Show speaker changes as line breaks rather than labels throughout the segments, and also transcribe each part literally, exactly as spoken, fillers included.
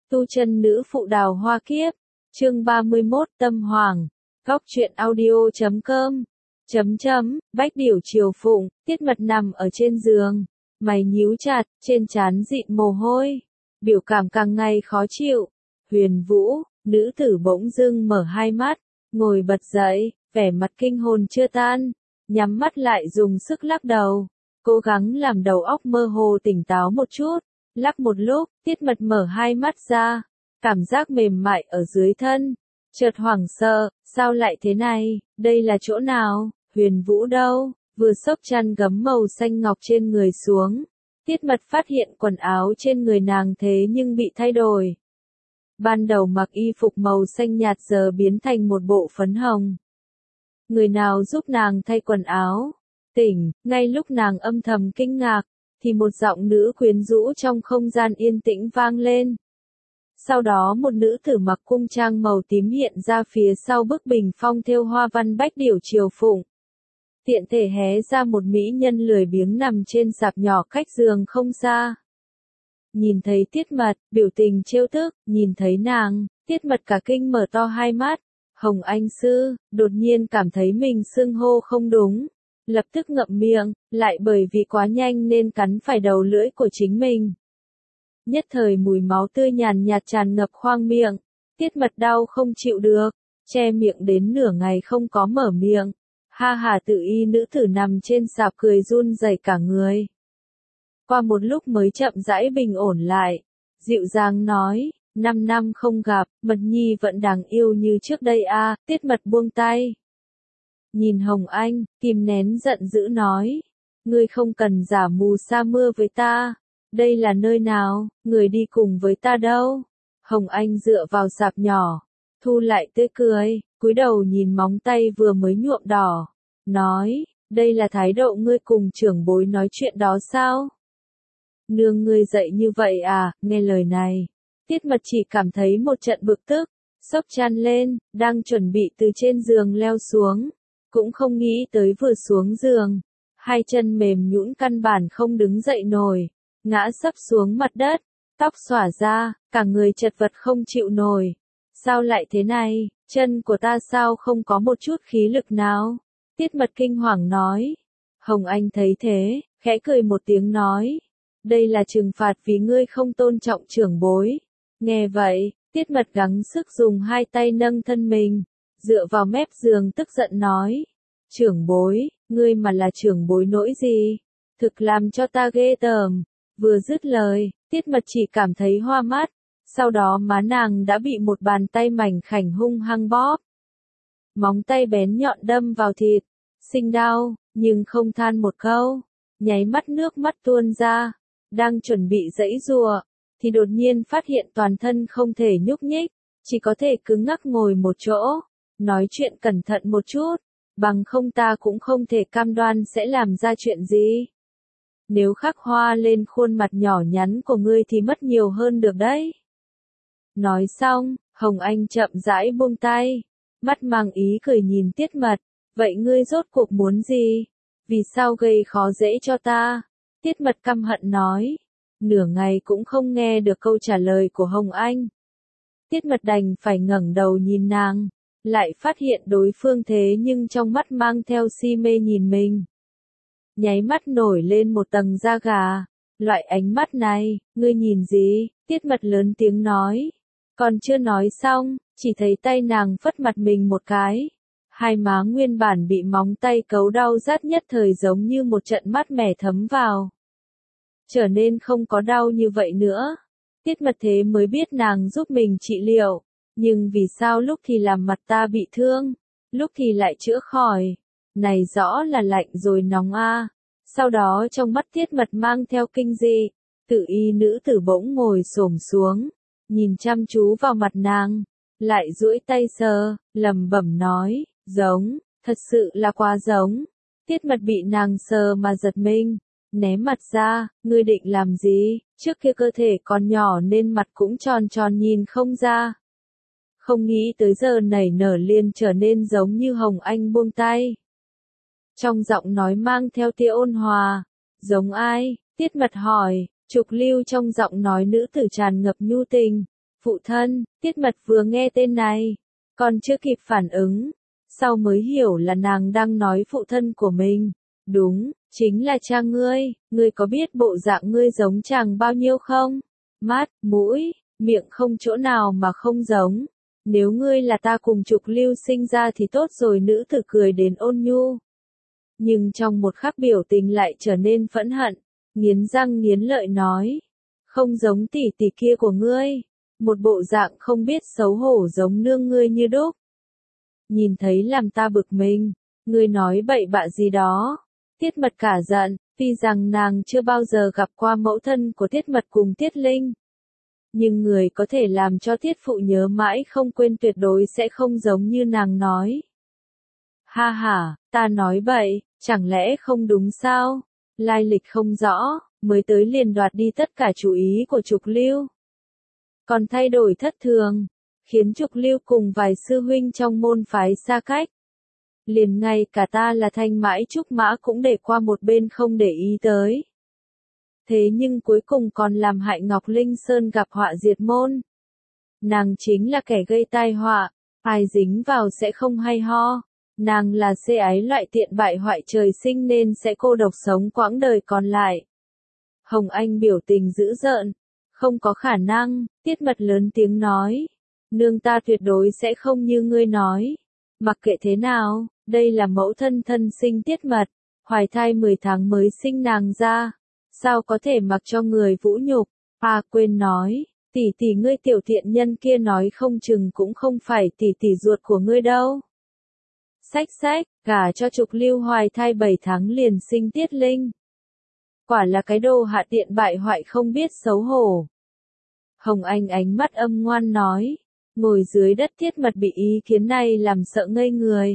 Tu chân nữ phụ đào hoa kiếp, chương ba mươi mốt tâm hoàng, góc truyện audio chấm com, chấm chấm, Bách Điểu Triều Phụng, Tiết Mật nằm ở trên giường, mày nhíu chặt, trên trán dịn mồ hôi, biểu cảm càng ngày khó chịu. Huyền Vũ, nữ tử bỗng dưng mở hai mắt, ngồi bật dậy, vẻ mặt kinh hồn chưa tan, nhắm mắt lại dùng sức lắc đầu, cố gắng làm đầu óc mơ hồ tỉnh táo một chút. Lắc một lúc, Tiết Mật mở hai mắt ra, cảm giác mềm mại ở dưới thân, chợt hoảng sợ, sao lại thế này, đây là chỗ nào, Huyền Vũ đâu, vừa xốc chăn gấm màu xanh ngọc trên người xuống, Tiết Mật phát hiện quần áo trên người nàng thế nhưng bị thay đổi. Ban đầu mặc y phục màu xanh nhạt giờ biến thành một bộ phấn hồng. Người nào giúp nàng thay quần áo? Tỉnh, ngay lúc nàng âm thầm kinh ngạc, thì một giọng nữ quyến rũ trong không gian yên tĩnh vang lên. Sau đó một nữ tử mặc cung trang màu tím hiện ra phía sau bức bình phong thêu hoa văn Bách Điểu Triều Phụng. Tiện thể hé ra một mỹ nhân lười biếng nằm trên sạp nhỏ cách giường không xa. Nhìn thấy Tiết Mật, biểu tình trêu tức, nhìn thấy nàng, Tiết Mật cả kinh mở to hai mắt. Hồng Anh Sư, đột nhiên cảm thấy mình xưng hô không đúng. Lập tức ngậm miệng, lại bởi vì quá nhanh nên cắn phải đầu lưỡi của chính mình. Nhất thời mùi máu tươi nhàn nhạt tràn ngập khoang miệng, Tiết Mật đau không chịu được, che miệng đến nửa ngày không có mở miệng. Ha hà tự y nữ tử nằm trên sạp cười run rẩy cả người. Qua một lúc mới chậm rãi bình ổn lại, dịu dàng nói, năm năm không gặp, Mật Nhi vẫn đáng yêu như trước đây a. À, Tiết Mật buông tay. Nhìn Hồng Anh, kìm nén giận dữ nói, ngươi không cần giả mù sa mưa với ta, đây là nơi nào, người đi cùng với ta đâu. Hồng Anh dựa vào sạp nhỏ, thu lại tươi cười, cúi đầu nhìn móng tay vừa mới nhuộm đỏ, nói, đây là thái độ ngươi cùng trưởng bối nói chuyện đó sao? Nương ngươi dậy như vậy à, nghe lời này, Tiết Mật chỉ cảm thấy một trận bực tức, xốc chăn lên, đang chuẩn bị từ trên giường leo xuống. Cũng không nghĩ tới vừa xuống giường, hai chân mềm nhũn căn bản không đứng dậy nổi, ngã sấp xuống mặt đất, tóc xõa ra, cả người chật vật không chịu nổi. Sao lại thế này, chân của ta sao không có một chút khí lực nào? Tiết Mật kinh hoàng nói. Hồng Anh thấy thế, khẽ cười một tiếng nói, đây là trừng phạt vì ngươi không tôn trọng trưởng bối. Nghe vậy, Tiết Mật gắng sức dùng hai tay nâng thân mình, dựa vào mép giường tức giận nói, trưởng bối, ngươi mà là trưởng bối nỗi gì, thực làm cho ta ghê tởm. Vừa dứt lời, Tiết Mật chỉ cảm thấy hoa mắt, sau đó má nàng đã bị một bàn tay mảnh khảnh hung hăng bóp. Móng tay bén nhọn đâm vào thịt, sinh đau, nhưng không than một câu, nháy mắt nước mắt tuôn ra, đang chuẩn bị giãy giụa, thì đột nhiên phát hiện toàn thân không thể nhúc nhích, chỉ có thể cứng ngắc ngồi một chỗ. Nói chuyện cẩn thận một chút, bằng không ta cũng không thể cam đoan sẽ làm ra chuyện gì. Nếu khắc hoa lên khuôn mặt nhỏ nhắn của ngươi thì mất nhiều hơn được đấy. Nói xong, Hồng Anh chậm rãi buông tay, mắt mang ý cười nhìn Tiết Mật, vậy ngươi rốt cuộc muốn gì? Vì sao gây khó dễ cho ta? Tiết Mật căm hận nói, nửa ngày cũng không nghe được câu trả lời của Hồng Anh. Tiết Mật đành phải ngẩng đầu nhìn nàng. Lại phát hiện đối phương thế nhưng trong mắt mang theo si mê nhìn mình. Nháy mắt nổi lên một tầng da gà, loại ánh mắt này, ngươi nhìn gì? Tiết Mật lớn tiếng nói. Còn chưa nói xong, chỉ thấy tay nàng phất mặt mình một cái. Hai má nguyên bản bị móng tay cấu đau rát nhất thời giống như một trận mát mẻ thấm vào. Trở nên không có đau như vậy nữa. Tiết Mật thế mới biết nàng giúp mình trị liệu. Nhưng vì sao lúc thì làm mặt ta bị thương, lúc thì lại chữa khỏi, này rõ là lạnh rồi nóng a. À. Sau đó trong mắt Tiết Mật mang theo kinh dị, tự y nữ tử bỗng ngồi xổm xuống, nhìn chăm chú vào mặt nàng, lại duỗi tay sờ, lẩm bẩm nói, giống, thật sự là quá giống. Tiết Mật bị nàng sờ mà giật mình, ném mặt ra, ngươi định làm gì? Trước kia cơ thể còn nhỏ nên mặt cũng tròn tròn nhìn không ra. Không nghĩ tới giờ nảy nở liền trở nên giống như Hồng Anh buông tay. Trong giọng nói mang theo tia ôn hòa, giống ai? Tiết Mật hỏi, trục lưu trong giọng nói nữ tử tràn ngập nhu tình, Phụ thân, Tiết Mật vừa nghe tên này, còn chưa kịp phản ứng, sau mới hiểu là nàng đang nói phụ thân của mình. Đúng, chính là cha ngươi, ngươi có biết bộ dạng ngươi giống chàng bao nhiêu không? Mắt, mũi, miệng không chỗ nào mà không giống. Nếu ngươi là ta cùng Trục Lưu sinh ra thì tốt rồi, nữ tử cười đến ôn nhu. Nhưng trong một khắc biểu tình lại trở nên phẫn hận, nghiến răng nghiến lợi nói. Không giống tỷ tỷ kia của ngươi, một bộ dạng không biết xấu hổ giống nương ngươi như đúc. Nhìn thấy làm ta bực mình, ngươi nói bậy bạ gì đó. Tiết Mật cả giận, tuy rằng nàng chưa bao giờ gặp qua mẫu thân của Tiết Mật cùng Tiết Linh. Nhưng người có thể làm cho Tiết Phụ nhớ mãi không quên tuyệt đối sẽ không giống như nàng nói. Ha ha, ta nói bậy, chẳng lẽ không đúng sao? Lai lịch không rõ, mới tới liền đoạt đi tất cả chú ý của Trục Lưu. Còn thay đổi thất thường, khiến Trục Lưu cùng vài sư huynh trong môn phái xa cách. Liền ngay cả ta là Thanh Mãi Trúc Mã cũng để qua một bên không để ý tới. Thế nhưng cuối cùng còn làm hại Ngọc Linh Sơn gặp họa diệt môn. Nàng chính là kẻ gây tai họa, ai dính vào sẽ không hay ho. Nàng là xê ái loại tiện bại hoại trời sinh nên sẽ cô độc sống quãng đời còn lại. Hồng Anh biểu tình dữ dợn. Không có khả năng, Tiết Mật lớn tiếng nói. Nương ta tuyệt đối sẽ không như ngươi nói. Mặc kệ thế nào, đây là mẫu thân thân sinh Tiết Mật, hoài thai mười tháng mới sinh nàng ra. Sao có thể mặc cho người vũ nhục? À quên nói, tỷ tỷ ngươi tiểu thiện nhân kia nói không chừng cũng không phải tỷ tỷ ruột của ngươi đâu. Xách xách, gả cho Trục Lưu hoài thai bảy tháng liền sinh Tiết Linh. Quả là cái đồ hạ tiện bại hoại không biết xấu hổ. Hồng Anh ánh mắt âm ngoan nói, ngồi dưới đất Tiết Mật bị ý kiến này làm sợ ngây người.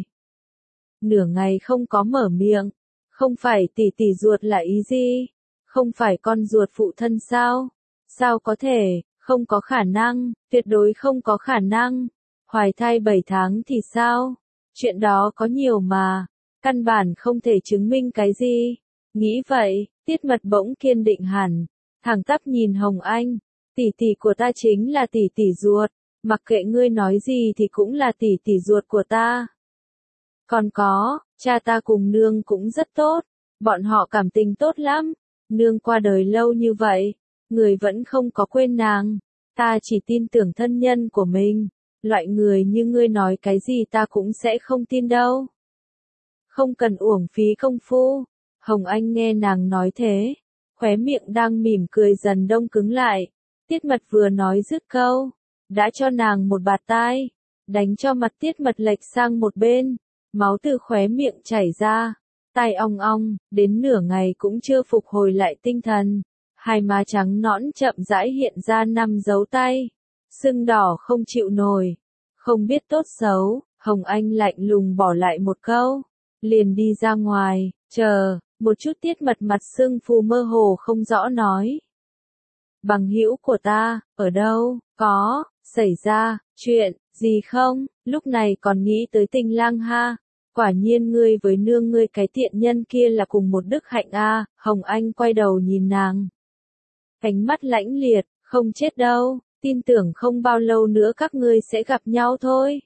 Nửa ngày không có mở miệng, không phải tỷ tỷ ruột là ý gì? Không phải con ruột phụ thân sao? Sao có thể, không có khả năng, tuyệt đối không có khả năng. Hoài thai bảy tháng thì sao? Chuyện đó có nhiều mà, căn bản không thể chứng minh cái gì. Nghĩ vậy, Tiết Mật bỗng kiên định hẳn, thẳng tắp nhìn Hồng Anh, tỷ tỷ của ta chính là tỷ tỷ ruột, mặc kệ ngươi nói gì thì cũng là tỷ tỷ ruột của ta. Còn có, cha ta cùng nương cũng rất tốt, bọn họ cảm tình tốt lắm, nương qua đời lâu như vậy, người vẫn không có quên nàng, ta chỉ tin tưởng thân nhân của mình, loại người như ngươi nói cái gì ta cũng sẽ không tin đâu. Không cần uổng phí công phu. Hồng Anh nghe nàng nói thế, khóe miệng đang mỉm cười dần đông cứng lại. Tiết Mật vừa nói dứt câu, đã cho nàng một bạt tai, đánh cho mặt Tiết Mật lệch sang một bên, máu từ khóe miệng chảy ra, tai ong ong, đến nửa ngày cũng chưa phục hồi lại tinh thần. Hai má trắng nõn chậm rãi hiện ra năm dấu tay, sưng đỏ không chịu nổi, không biết tốt xấu. Hồng Anh lạnh lùng bỏ lại một câu, liền đi ra ngoài, chờ. Một chút Tiết Mật mặt sưng phù mơ hồ không rõ nói. Bằng hữu của ta, ở đâu, có, xảy ra, chuyện, gì không, lúc này còn nghĩ tới Tình Lang ha. Quả nhiên ngươi với nương ngươi cái tiện nhân kia là cùng một đức hạnh a. Hồng Anh quay đầu nhìn nàng. Ánh mắt lãnh liệt, không chết đâu, tin tưởng không bao lâu nữa các ngươi sẽ gặp nhau thôi.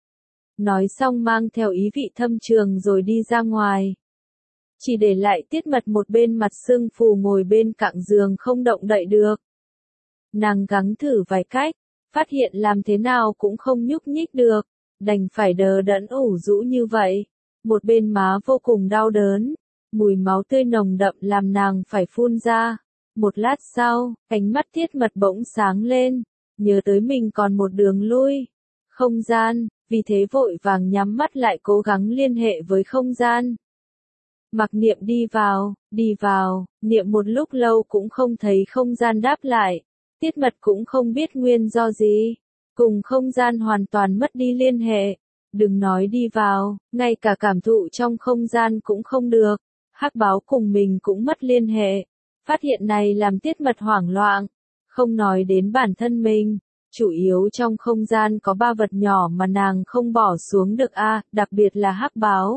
Nói xong mang theo ý vị thâm trường rồi đi ra ngoài. Chỉ để lại Tiết Mật một bên mặt sưng phù ngồi bên cạnh giường không động đậy được. Nàng gắng thử vài cách, phát hiện làm thế nào cũng không nhúc nhích được, đành phải đờ đẫn ủ rũ như vậy. Một bên má vô cùng đau đớn, mùi máu tươi nồng đậm làm nàng phải phun ra. Một lát sau, ánh mắt Tiết Mật bỗng sáng lên, nhớ tới mình còn một đường lui. Không gian, vì thế vội vàng nhắm mắt lại cố gắng liên hệ với không gian. Mặc Niệm đi vào, đi vào, niệm một lúc lâu cũng không thấy không gian đáp lại. Tiết Mật cũng không biết nguyên do gì. Cùng không gian hoàn toàn mất đi liên hệ. Đừng nói đi vào, ngay cả cảm thụ trong không gian cũng không được. Hắc báo cùng mình cũng mất liên hệ. Phát hiện này làm Tiết Mật hoảng loạn. Không nói đến bản thân mình. Chủ yếu trong không gian có ba vật nhỏ mà nàng không bỏ xuống được a, đặc biệt là hắc báo.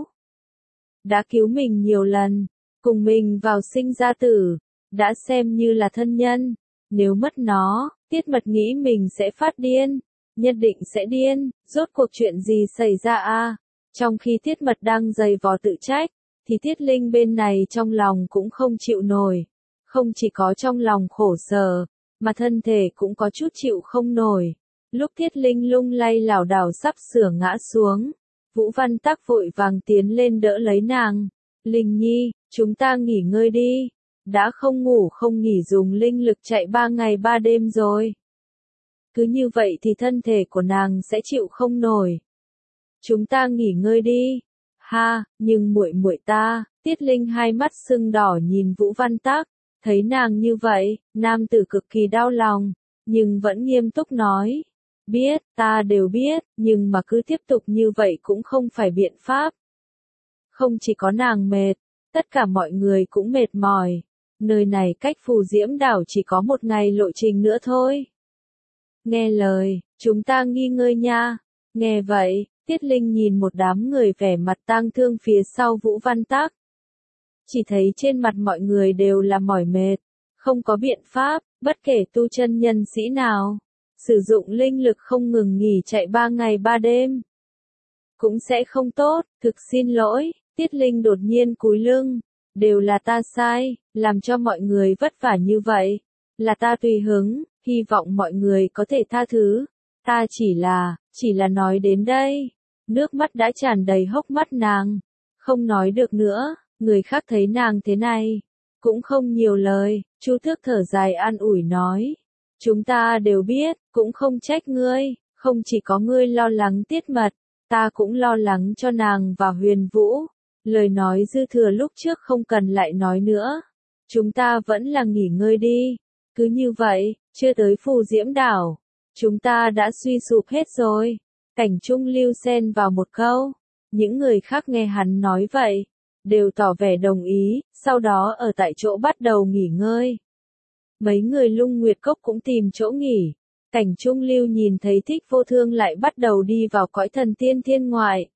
Đã cứu mình nhiều lần, cùng mình vào sinh ra tử, đã xem như là thân nhân, nếu mất nó, Tiết Mật nghĩ mình sẽ phát điên, nhất định sẽ điên, rốt cuộc chuyện gì xảy ra a? Trong khi Tiết Mật đang giày vò tự trách, thì Tiết Linh bên này trong lòng cũng không chịu nổi. Không chỉ có trong lòng khổ sở, mà thân thể cũng có chút chịu không nổi. Lúc Tiết Linh lung lay lảo đảo sắp sửa ngã xuống, Vũ Văn Tắc vội vàng tiến lên đỡ lấy nàng. Linh Nhi, chúng ta nghỉ ngơi đi. Đã không ngủ không nghỉ dùng linh lực chạy ba ngày ba đêm rồi. Cứ như vậy thì thân thể của nàng sẽ chịu không nổi. Chúng ta nghỉ ngơi đi. Ha, nhưng muội muội ta, Tiết Linh hai mắt sưng đỏ nhìn Vũ Văn Tắc, thấy nàng như vậy, nam tử cực kỳ đau lòng, nhưng vẫn nghiêm túc nói. Biết, ta đều biết, nhưng mà cứ tiếp tục như vậy cũng không phải biện pháp. Không chỉ có nàng mệt, tất cả mọi người cũng mệt mỏi. Nơi này cách Phù Diễm đảo chỉ có một ngày lộ trình nữa thôi. Nghe lời, chúng ta nghỉ ngơi nha. Nghe vậy, Tiết Linh nhìn một đám người vẻ mặt tang thương phía sau Vũ Văn Tắc. Chỉ thấy trên mặt mọi người đều là mỏi mệt, không có biện pháp, bất kể tu chân nhân sĩ nào, sử dụng linh lực không ngừng nghỉ chạy ba ngày ba đêm. Cũng sẽ không tốt, thực xin lỗi, Tiết Linh đột nhiên cúi lưng, đều là ta sai, làm cho mọi người vất vả như vậy, là ta tùy hứng, hy vọng mọi người có thể tha thứ. Ta chỉ là, chỉ là nói đến đây, nước mắt đã tràn đầy hốc mắt nàng, không nói được nữa, người khác thấy nàng thế này, cũng không nhiều lời, Chu Tước thở dài an ủi nói, chúng ta đều biết, cũng không trách ngươi, không chỉ có ngươi lo lắng Tiết Mật, ta cũng lo lắng cho nàng và Huyền Vũ, lời nói dư thừa lúc trước không cần lại nói nữa, chúng ta vẫn là nghỉ ngơi đi, cứ như vậy, chưa tới Phù Diễm đảo. Chúng ta đã suy sụp hết rồi. Cảnh Trung Lưu xen vào một câu. Những người khác nghe hắn nói vậy, đều tỏ vẻ đồng ý, sau đó ở tại chỗ bắt đầu nghỉ ngơi. Mấy người Lung Nguyệt Cốc cũng tìm chỗ nghỉ. Cảnh Trung Lưu nhìn thấy Thích Vô Thương lại bắt đầu đi vào cõi thần tiên thiên ngoại.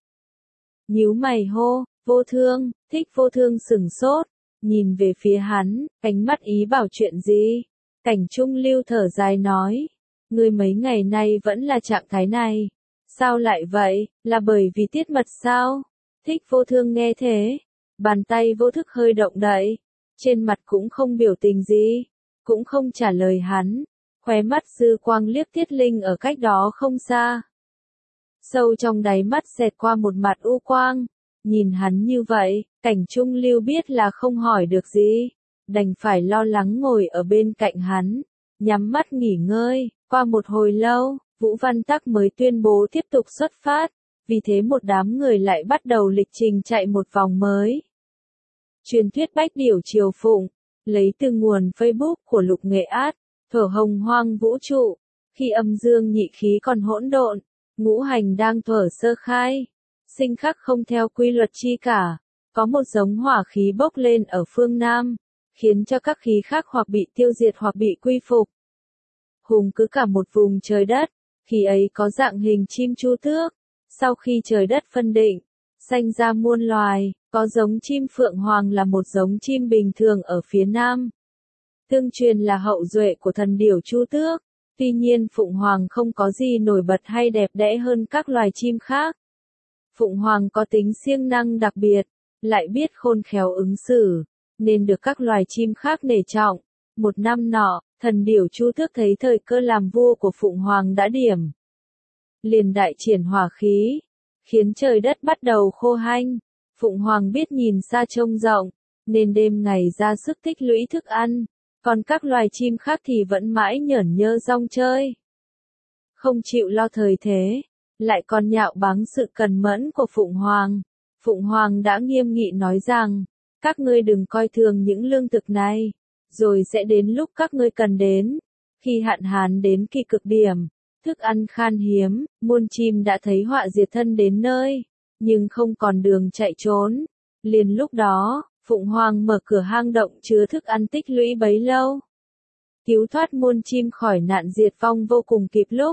Nhíu mày hô, Vô Thương, Thích Vô Thương sửng sốt, nhìn về phía hắn, ánh mắt ý bảo chuyện gì. Cảnh Trung Lưu thở dài nói. Ngươi mấy ngày nay vẫn là trạng thái này. Sao lại vậy, là bởi vì Tiết Mật sao? Thích Vô Thương nghe thế. Bàn tay vô thức hơi động đậy. Trên mặt cũng không biểu tình gì. Cũng không trả lời hắn. Khóe mắt dư quang liếc Tiết Linh ở cách đó không xa. Sâu trong đáy mắt xẹt qua một mặt u quang. Nhìn hắn như vậy, Cảnh Trung Lưu biết là không hỏi được gì. Đành phải lo lắng ngồi ở bên cạnh hắn. Nhắm mắt nghỉ ngơi. Qua một hồi lâu, Vũ Văn Tắc mới tuyên bố tiếp tục xuất phát, vì thế một đám người lại bắt đầu lịch trình chạy một vòng mới. Truyền thuyết Bách Điểu Triều Phụng, lấy từ nguồn Facebook của Lục Nghệ Át, thở hồng hoang vũ trụ, khi âm dương nhị khí còn hỗn độn, ngũ hành đang thở sơ khai, sinh khắc không theo quy luật chi cả, có một giống hỏa khí bốc lên ở phương Nam, khiến cho các khí khác hoặc bị tiêu diệt hoặc bị quy phục. Hùng cứ cả một vùng trời đất, khi ấy có dạng hình chim chu tước, sau khi trời đất phân định, sanh ra muôn loài, có giống chim phượng hoàng là một giống chim bình thường ở phía nam. Tương truyền là hậu duệ của thần điểu chu tước, tuy nhiên phụng hoàng không có gì nổi bật hay đẹp đẽ hơn các loài chim khác. Phụng hoàng có tính siêng năng đặc biệt, lại biết khôn khéo ứng xử, nên được các loài chim khác nể trọng. Một năm nọ, thần điểu chu tước thấy thời cơ làm vua của Phụng Hoàng đã điểm. Liền đại triển hỏa khí, khiến trời đất bắt đầu khô hanh. Phụng Hoàng biết nhìn xa trông rộng, nên đêm ngày ra sức tích lũy thức ăn, còn các loài chim khác thì vẫn mãi nhởn nhơ rong chơi. Không chịu lo thời thế, lại còn nhạo báng sự cần mẫn của Phụng Hoàng. Phụng Hoàng đã nghiêm nghị nói rằng, các ngươi đừng coi thường những lương thực này. Rồi sẽ đến lúc các ngươi cần đến. Khi hạn hán đến kỳ cực điểm, thức ăn khan hiếm, muôn chim đã thấy họa diệt thân đến nơi, nhưng không còn đường chạy trốn. Liền lúc đó, Phụng Hoàng mở cửa hang động chứa thức ăn tích lũy bấy lâu. Cứu thoát muôn chim khỏi nạn diệt vong vô cùng kịp lúc.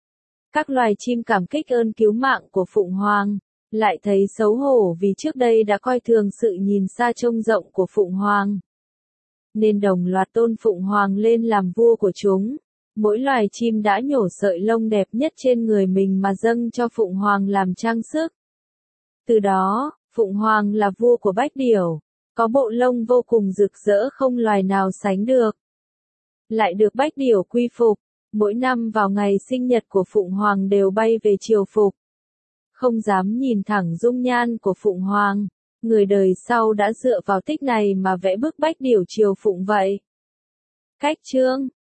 Các loài chim cảm kích ơn cứu mạng của Phụng Hoàng, lại thấy xấu hổ vì trước đây đã coi thường sự nhìn xa trông rộng của Phụng Hoàng. Nên đồng loạt tôn Phụng Hoàng lên làm vua của chúng. Mỗi loài chim đã nhổ sợi lông đẹp nhất trên người mình mà dâng cho Phụng Hoàng làm trang sức. Từ đó, Phụng Hoàng là vua của bách điểu, có bộ lông vô cùng rực rỡ không loài nào sánh được. Lại được bách điểu quy phục, mỗi năm vào ngày sinh nhật của Phụng Hoàng đều bay về triều phục. Không dám nhìn thẳng dung nhan của Phụng Hoàng, người đời sau đã dựa vào tích này mà vẽ bức bách điểu triều phụng vậy. Cách chương